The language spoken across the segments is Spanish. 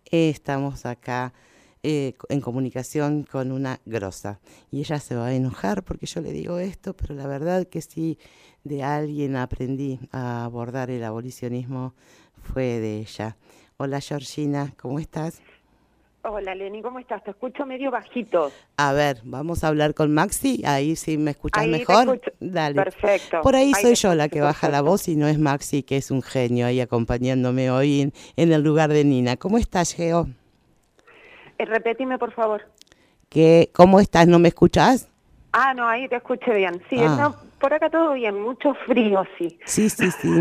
Estamos acá en comunicación con una grosa. Y ella se va a enojar porque yo le digo esto, pero la verdad que sí, de alguien aprendí a abordar el abolicionismo fue de ella. Hola Georgina, ¿cómo estás? Hola Lenny, ¿cómo estás? Te escucho medio bajito. A ver, vamos a hablar con Maxi, ahí sí me escuchas Ahí te mejor. escucho. Dale. Perfecto, Por ahí ahí soy te yo la escucho que baja la perfecto. voz y no es Maxi, que es un genio ahí acompañándome hoy en el lugar de Nina. ¿Cómo estás, Geo? Repetime, por favor. ¿Cómo estás? ¿No me escuchás? Ah, no, ahí te escuché bien. Sí, Ah, no, por acá todo bien, mucho frío, sí. sí, sí, sí,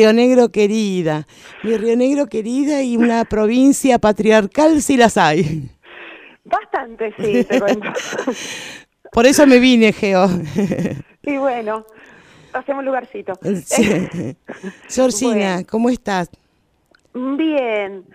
mi Río Negro querida y una provincia patriarcal si las hay. Bastante, sí, te cuento. Por eso me vine, Geo. Y bueno, hacemos lugarcito. Sí. Bueno, Georgina, ¿cómo estás? bien.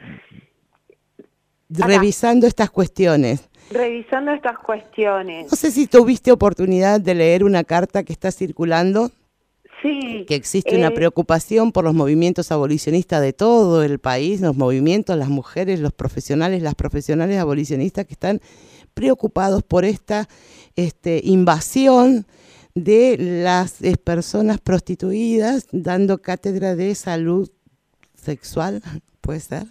Acá, Revisando estas cuestiones. revisando estas cuestiones. No sé si tuviste oportunidad de leer una carta que está circulando, Sí, que existe una eh, preocupación por los movimientos abolicionistas de todo el país, los movimientos, las mujeres, los profesionales, las profesionales abolicionistas que están preocupados por esta invasión de las personas prostituidas, dando cátedra de salud sexual, ¿puede ser?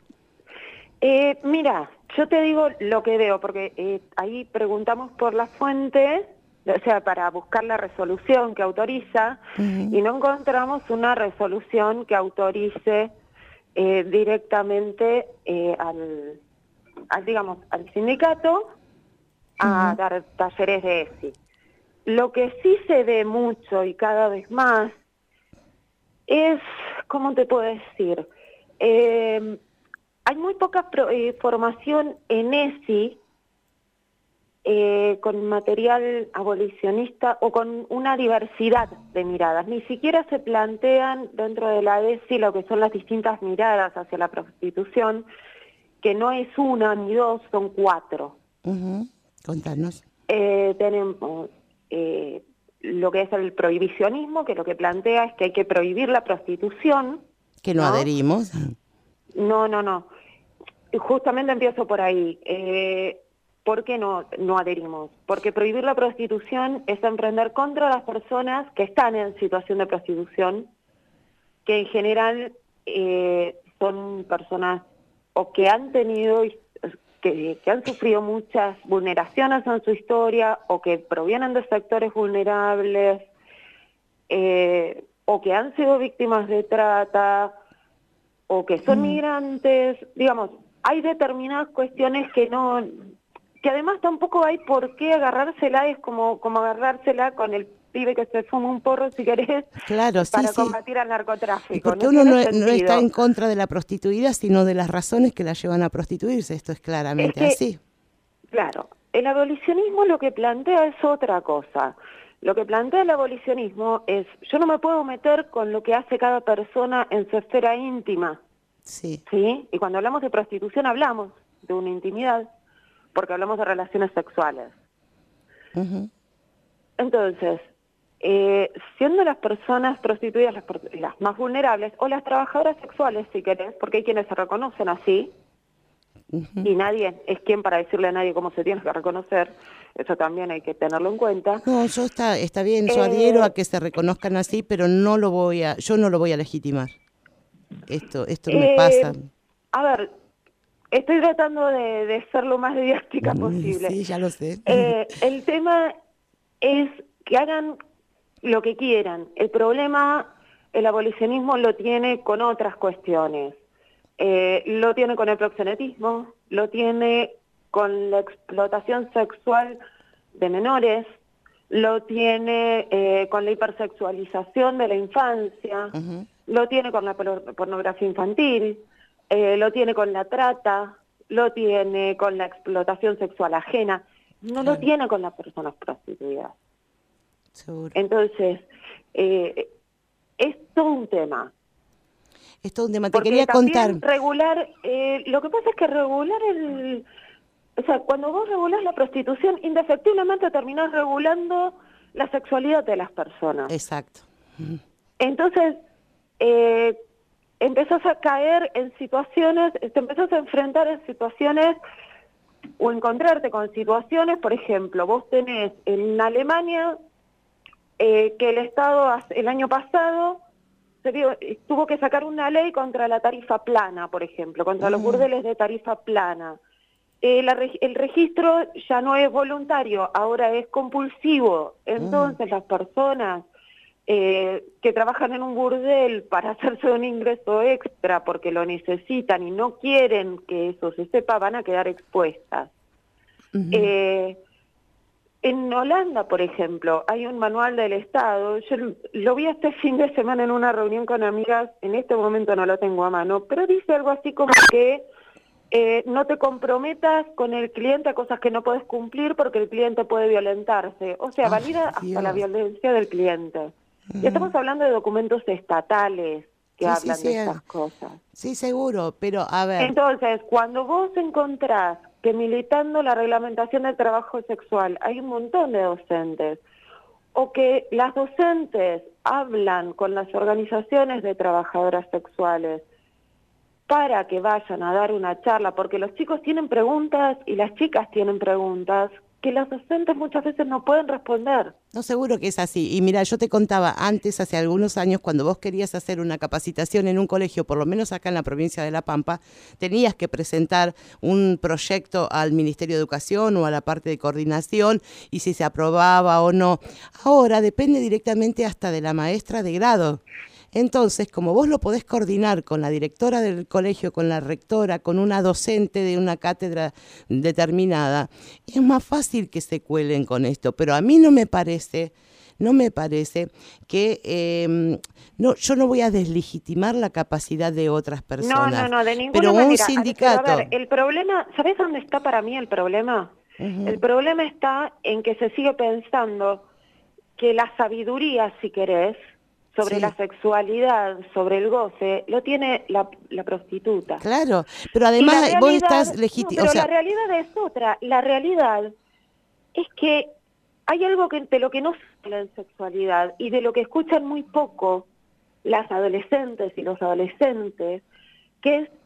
Mira, yo te digo lo que veo, porque ahí preguntamos por la fuente, o sea, para buscar la resolución que autoriza, Ujú, y no encontramos una resolución que autorice directamente digamos, al sindicato a ujú. dar talleres de ESI. Lo que sí se ve mucho y cada vez más es, ¿cómo te puedo decir? Eh, Hay muy poca formación en ESI con material abolicionista o con una diversidad de miradas. Ni siquiera se plantean dentro de la ESI lo que son las distintas miradas hacia la prostitución, que no es una ni dos, son cuatro. Ujú. Contanos. Tenemos lo que es el prohibicionismo, que lo que plantea es que hay que prohibir la prostitución, Que no ¿no? adherimos. No, no, no. Y justamente empiezo por ahí. ¿Por qué no adherimos? Porque prohibir la prostitución es emprender contra las personas que están en situación de prostitución, que en general son personas o que han tenido, que han sufrido muchas vulneraciones en su historia o que provienen de sectores vulnerables o que han sido víctimas de trata o que son Mm. migrantes, digamos, hay determinadas cuestiones que además tampoco hay por qué agarrársela, es como agarrársela con el pibe que se fuma un porro, si querés, Claro, sí, para sí. combatir al Y narcotráfico, porque no uno tiene no está sentido. en contra de la prostituida, sino de las razones que la llevan a prostituirse. Esto es Es claramente que, así. claro, el abolicionismo lo que plantea es otra cosa. Lo que plantea el abolicionismo es, yo no me puedo meter con lo que hace cada persona en su esfera íntima. Sí. ¿Sí? Y cuando hablamos de prostitución hablamos de una intimidad, porque hablamos de relaciones sexuales. Ujú. Entonces, siendo las personas prostituidas las más vulnerables, o las trabajadoras sexuales, si querés, porque hay quienes se reconocen así, Ujú. y nadie es quien para decirle a nadie cómo se tiene que reconocer, eso también hay que tenerlo en cuenta. No, está bien, yo adhiero a Eh, que se reconozcan así, pero yo no lo voy a legitimar. Esto me pasa. eh, a ver, estoy tratando de ser lo más didáctica posible. Sí, ya lo sé. El tema es que hagan lo que quieran. El problema, el abolicionismo lo tiene con otras cuestiones. Lo tiene con el proxenetismo, lo tiene con la explotación sexual de menores, lo tiene con la hipersexualización de la infancia, Ujú. lo tiene con la pornografía infantil, lo tiene con la trata, lo tiene con la explotación sexual ajena, no lo Claro, tiene con las personas prostituidas. seguro. Entonces, eh, es todo un tema, Es todo un tema. Te porque quería contar. también regular, lo que pasa es que regular o sea, cuando vos regulás la prostitución, indefectiblemente terminás regulando la sexualidad de las personas. Exacto. Entonces, eh, empezás a caer en situaciones, te empezás a enfrentar en situaciones o encontrarte con situaciones, por ejemplo, vos tenés en Alemania que el Estado el año pasado tuvo que sacar una ley contra la tarifa plana, por ejemplo, contra los burdeles de tarifa plana. El registro ya no es voluntario, ahora es compulsivo. Entonces las personas que trabajan en un burdel para hacerse un ingreso extra porque lo necesitan y no quieren que eso se sepa, van a quedar expuestas. En Holanda, por ejemplo, hay un manual del Estado. Yo lo vi este fin de semana en una reunión con amigas, en este momento no lo tengo a mano, pero dice algo así como que no te comprometas con el cliente a cosas que no puedes cumplir porque el cliente puede violentarse. O sea, valida hasta la violencia del cliente. Y estamos hablando de documentos estatales que hablan de estas cosas. Sí, seguro, pero a ver. Entonces, cuando vos encontrás que militando la reglamentación del trabajo sexual hay un montón de docentes, o que las docentes hablan con las organizaciones de trabajadoras sexuales para que vayan a dar una charla, porque los chicos tienen preguntas y las chicas tienen preguntas que los docentes muchas veces no pueden responder. No, seguro que es así. Y mira, yo te contaba antes, hace algunos años, cuando vos querías hacer una capacitación en un colegio, por lo menos acá en la provincia de La Pampa, tenías que presentar un proyecto al Ministerio de Educación o a la parte de coordinación y si se aprobaba o no. Ahora depende directamente hasta de la maestra de grado. Entonces, como vos lo podés coordinar con la directora del colegio, con la rectora, con una docente de una cátedra determinada, es más fácil que se cuelen con esto. Pero a mí no me parece que yo no voy a deslegitimar la capacidad de otras personas. No, de ninguna pero manera. Un sindicato. Pero a ver, el problema, ¿sabés dónde está para mí el problema? El problema está en que se sigue pensando que la sabiduría, si querés, sobre la sexualidad, sobre el goce, lo tiene la prostituta. Claro, pero además vos estás legitimando. Pero la realidad es otra. La realidad es que hay algo de lo que no se habla en sexualidad y de lo que escuchan muy poco las adolescentes y los adolescentes, que es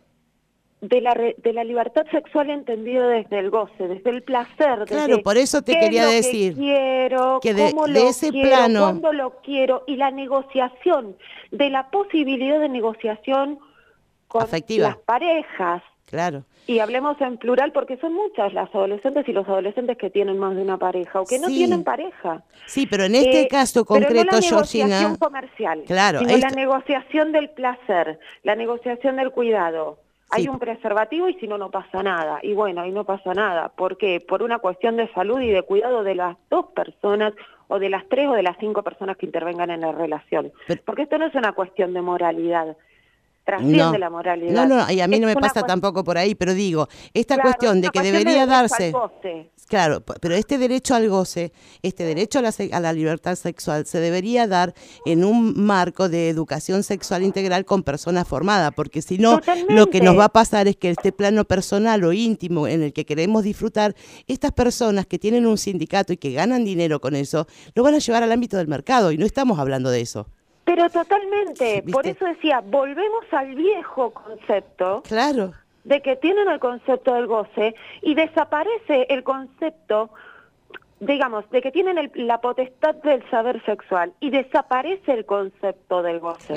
de la libertad sexual entendida desde el goce, desde el placer. Claro, por eso te quería decir que cómo de ese plano, cuándo lo quiero, y la negociación, de la posibilidad de negociación con afectiva. Las parejas. Claro. Y hablemos en plural porque son muchas las adolescentes y los adolescentes que tienen más de una pareja o que no tienen pareja. Sí, pero en este caso concreto, pero no la Georgina, negociación comercial, claro, sino la negociación del placer, la negociación del cuidado. Hay un preservativo y si no, no pasa nada. Y bueno, ahí no pasa nada. ¿Por qué? Por una cuestión de salud y de cuidado de las dos personas, o de las 3 o de las 5 personas que intervengan en la relación. Porque esto no es una cuestión de moralidad. Trasciende la moralidad. No, y a mí no me pasa tampoco por ahí, pero digo, esta cuestión de que debería darse... Claro, pero este derecho al goce, este derecho a la libertad sexual se debería dar en un marco de educación sexual integral con personas formadas, porque si no, lo que nos va a pasar es que este plano personal o íntimo en el que queremos disfrutar, estas personas que tienen un sindicato y que ganan dinero con eso, lo van a llevar al ámbito del mercado y no estamos hablando de eso. Pero totalmente, ¿viste? Por eso decía, volvemos al viejo concepto. Claro. De que tienen el concepto del goce y desaparece el concepto, digamos, de que tienen la potestad del saber sexual y desaparece el concepto del goce.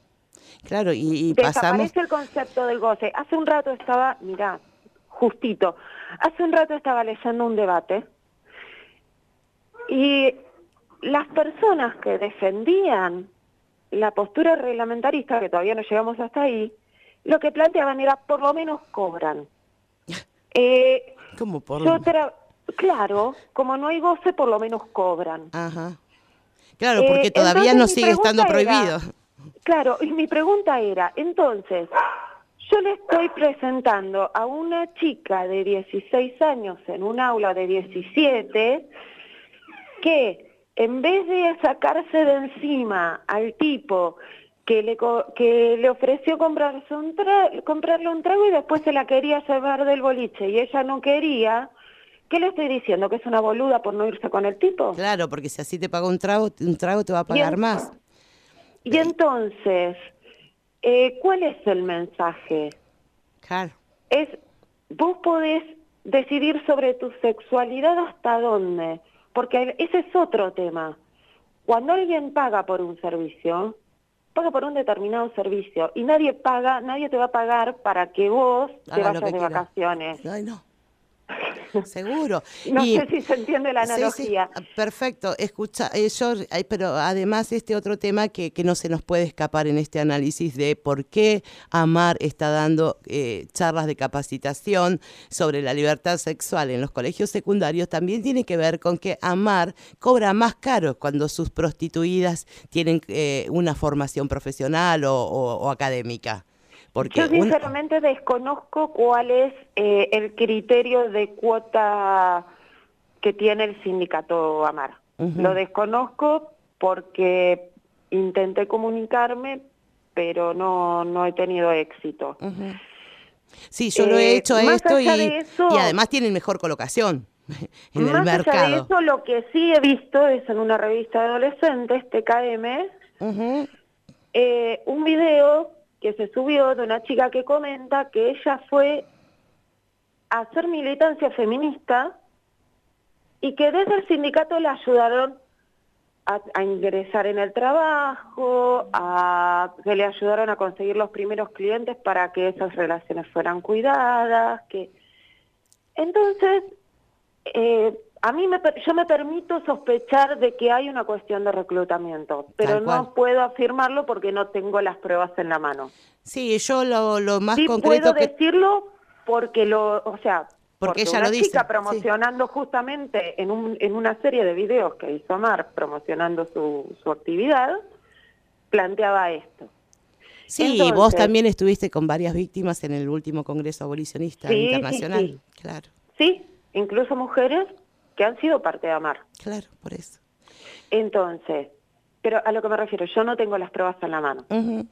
Claro, y desaparece el concepto del goce. Hace un rato estaba, mirá, justito, hace un rato estaba leyendo un debate y las personas que defendían la postura reglamentarista, que todavía no llegamos hasta ahí, lo que planteaban era, por lo menos cobran. ¿Cómo por Claro, como no hay goce, por lo menos cobran. Ajá. Claro, porque todavía no sigue estando prohibido. Claro, y mi pregunta era, entonces, yo le estoy presentando a una chica de 16 años en un aula de 17 que en vez de sacarse de encima al tipo que le ofreció comprarle un trago y después se la quería llevar del boliche y ella no quería, ¿qué le estoy diciendo? ¿Que es una boluda por no irse con el tipo? Claro, porque si así te paga un trago te va a pagar más. Y entonces, ¿Cuál es el mensaje? Claro. Vos podés decidir sobre tu sexualidad hasta dónde, porque ese es otro tema. Cuando alguien paga por un servicio, paga por un determinado servicio y nadie te va a pagar para que vos te Haga lo vayas que de quiera. vacaciones. Ay, no. Seguro. No sé si se entiende la analogía. Sí, perfecto. Escucha, pero además este otro tema que no se nos puede escapar en este análisis de por qué AMAR está dando charlas de capacitación sobre la libertad sexual en los colegios secundarios, también tiene que ver con que AMAR cobra más caro cuando sus prostituidas tienen una formación profesional o académica. Porque Yo sinceramente desconozco cuál es el criterio de cuota que tiene el sindicato AMAR. Lo desconozco porque intenté comunicarme, pero no he tenido éxito. Sí, yo lo he hecho esto y eso, además tienen mejor colocación en el mercado. Más allá de eso, lo que sí he visto es en una revista de adolescentes, TKM, un video que se subió de una chica que comenta que ella fue a hacer militancia feminista y que desde el sindicato le ayudaron a ingresar en el trabajo, que le ayudaron a conseguir los primeros clientes para que esas relaciones fueran cuidadas. Entonces, yo me permito sospechar de que hay una cuestión de reclutamiento, pero no puedo afirmarlo porque no tengo las pruebas en la mano. Sí, yo lo más sí concreto puedo decirlo porque porque ella una lo dice, chica promocionando justamente en una serie de videos que hizo Amar promocionando su actividad, planteaba esto. Sí, entonces, y vos también estuviste con varias víctimas en el último Congreso Abolicionista Internacional. Sí. Claro. Sí, incluso mujeres que han sido parte de Amar. Claro, por eso. Entonces, pero a lo que me refiero, yo no tengo las pruebas en la mano.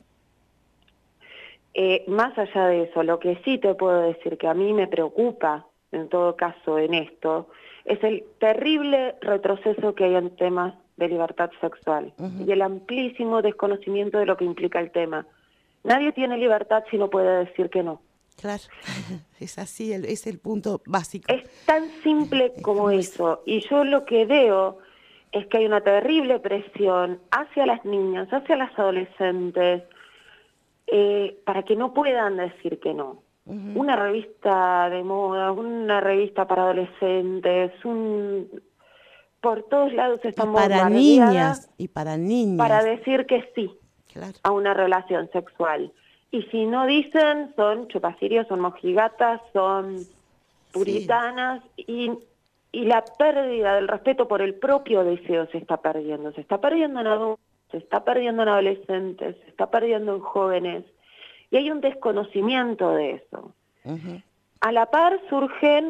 Más allá de eso, lo que sí te puedo decir que a mí me preocupa, en todo caso en esto, es el terrible retroceso que hay en temas de libertad sexual y el amplísimo desconocimiento de lo que implica el tema. Nadie tiene libertad si no puede decir que no. Claro, es así, es el punto básico. Es tan simple como eso. Y yo lo que veo es que hay una terrible presión hacia las niñas, hacia las adolescentes, para que no puedan decir que no. Una revista de moda, una revista para adolescentes, por todos lados están bombardeadas y para niñas para decir que sí a una relación sexual. Y si no dicen, son chupacirios, son mojigatas, son puritanas, y la pérdida del respeto por el propio deseo se está perdiendo en adultos, se está perdiendo en adolescentes, se está perdiendo en jóvenes, y hay un desconocimiento de eso. A la par surgen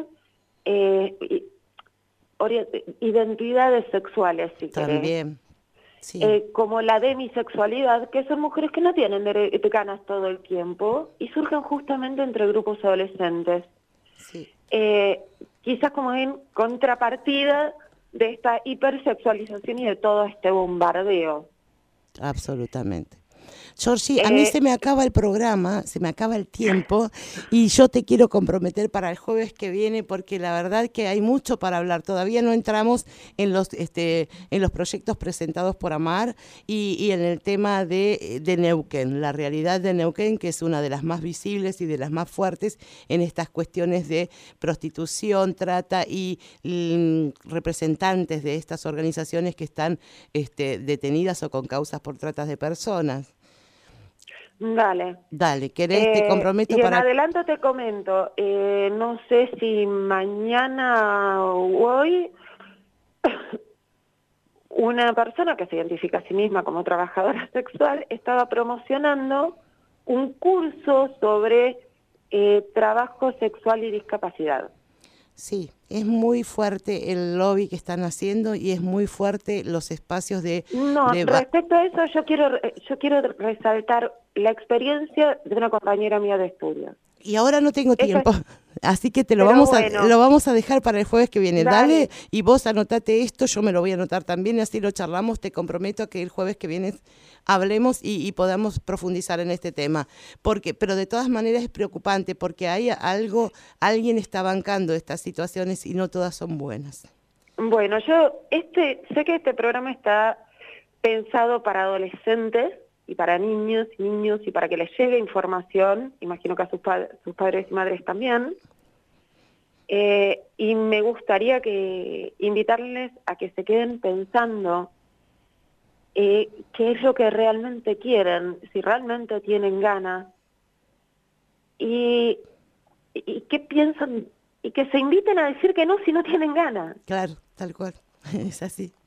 identidades sexuales, si también. Sí. Como la demisexualidad, que son mujeres que no tienen ganas todo el tiempo y surgen justamente entre grupos adolescentes. Sí. Quizás como en contrapartida de esta hipersexualización y de todo este bombardeo. Absolutamente. Georgie, a mí se me acaba el programa, se me acaba el tiempo y yo te quiero comprometer para el jueves que viene porque la verdad que hay mucho para hablar. Todavía no entramos en los proyectos presentados por AMAR y en el tema de Neuquén, la realidad de Neuquén, que es una de las más visibles y de las más fuertes en estas cuestiones de prostitución, trata y representantes de estas organizaciones que están detenidas o con causas por tratas de personas. Dale, ¿querés? Te comprometo y en adelanto te comento, no sé si mañana o hoy, una persona que se identifica a sí misma como trabajadora sexual estaba promocionando un curso sobre trabajo sexual y discapacidad. Sí, es muy fuerte el lobby que están haciendo y es muy fuerte los espacios de... Respecto a eso yo quiero resaltar la experiencia de una compañera mía de estudios. Y ahora no tengo Eso tiempo, así que pero bueno, lo vamos a dejar para el jueves que viene. dale. Dale, y vos anotate esto, yo me lo voy a anotar también, y así lo charlamos. Te comprometo a que el jueves que viene hablemos y podamos profundizar en este tema. Pero de todas maneras es preocupante, porque hay alguien está bancando estas situaciones y no todas son buenas. Bueno, yo sé que este programa está pensado para adolescentes y para niños y para que les llegue información, imagino que a sus padres y madres también, y me gustaría invitarles a que se queden pensando qué es lo que realmente quieren, si realmente tienen ganas, y qué piensan, y que se inviten a decir que no si no tienen ganas. Claro, tal cual, es así.